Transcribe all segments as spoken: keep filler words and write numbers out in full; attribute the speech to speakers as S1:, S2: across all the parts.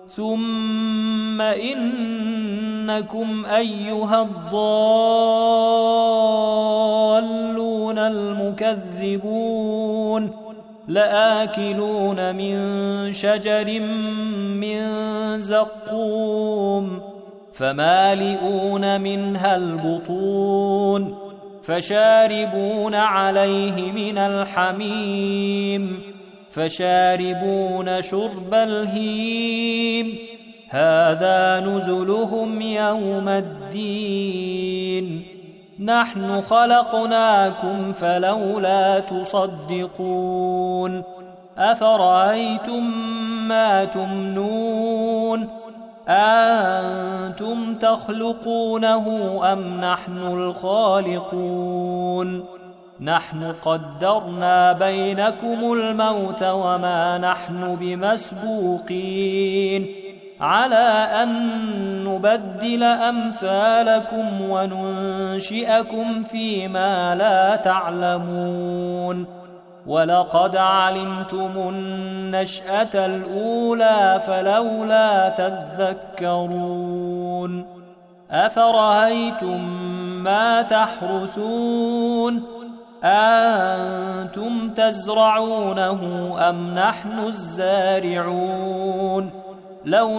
S1: ثم إنكم أيها الضالون المكذبون لآكلون من شجر من زقوم فمالئون منها البطون فشاربون عليه من الحميم فشاربون شرب الهيم هذا نزلهم يوم الدين نحن خلقناكم فلولا تصدقون أفرأيتم ما تمنون أأنتم تخلقونه أم نحن الخالقون نحن قدرنا بينكم الموت وما نحن بمسبوقين على أن نبدل أمثالكم وننشئكم فيما لا تعلمون ولقد علمتم النشأة الأولى فلولا تذكرون أفرأيتم ما تحرثون أأنتم تزرعونه أم نحن الزارعون لو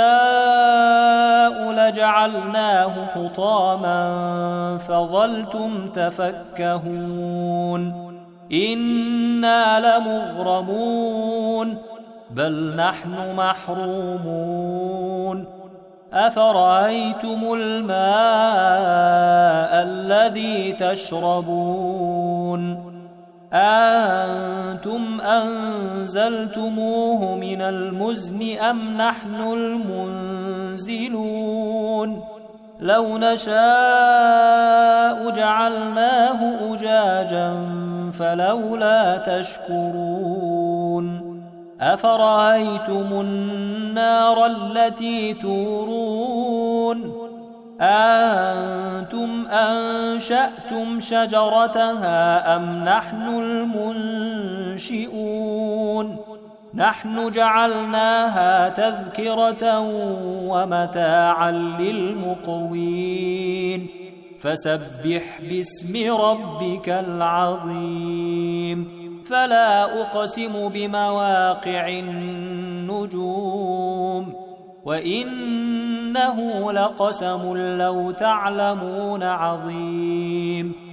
S1: نشاء لجعلناه حطاما فظلتم تفكهون إنا لمغرمون بل نحن محرومون أفرأيتم الماء الذي تشربون أأنتم أنزلتموه من المزن أم نحن المنزلون لو نشاء جعلناه أجاجا فلولا تشكرون أفرأيتم النار التي تورون أأنتم أنشأتم شجرتها أم نحن المنشئون نحن جعلناها تذكرة ومتاعا للمقوين فسبح باسم ربك العظيم فلا أقسم بمواقع النجوم وإنه لقسم لو تعلمون عظيم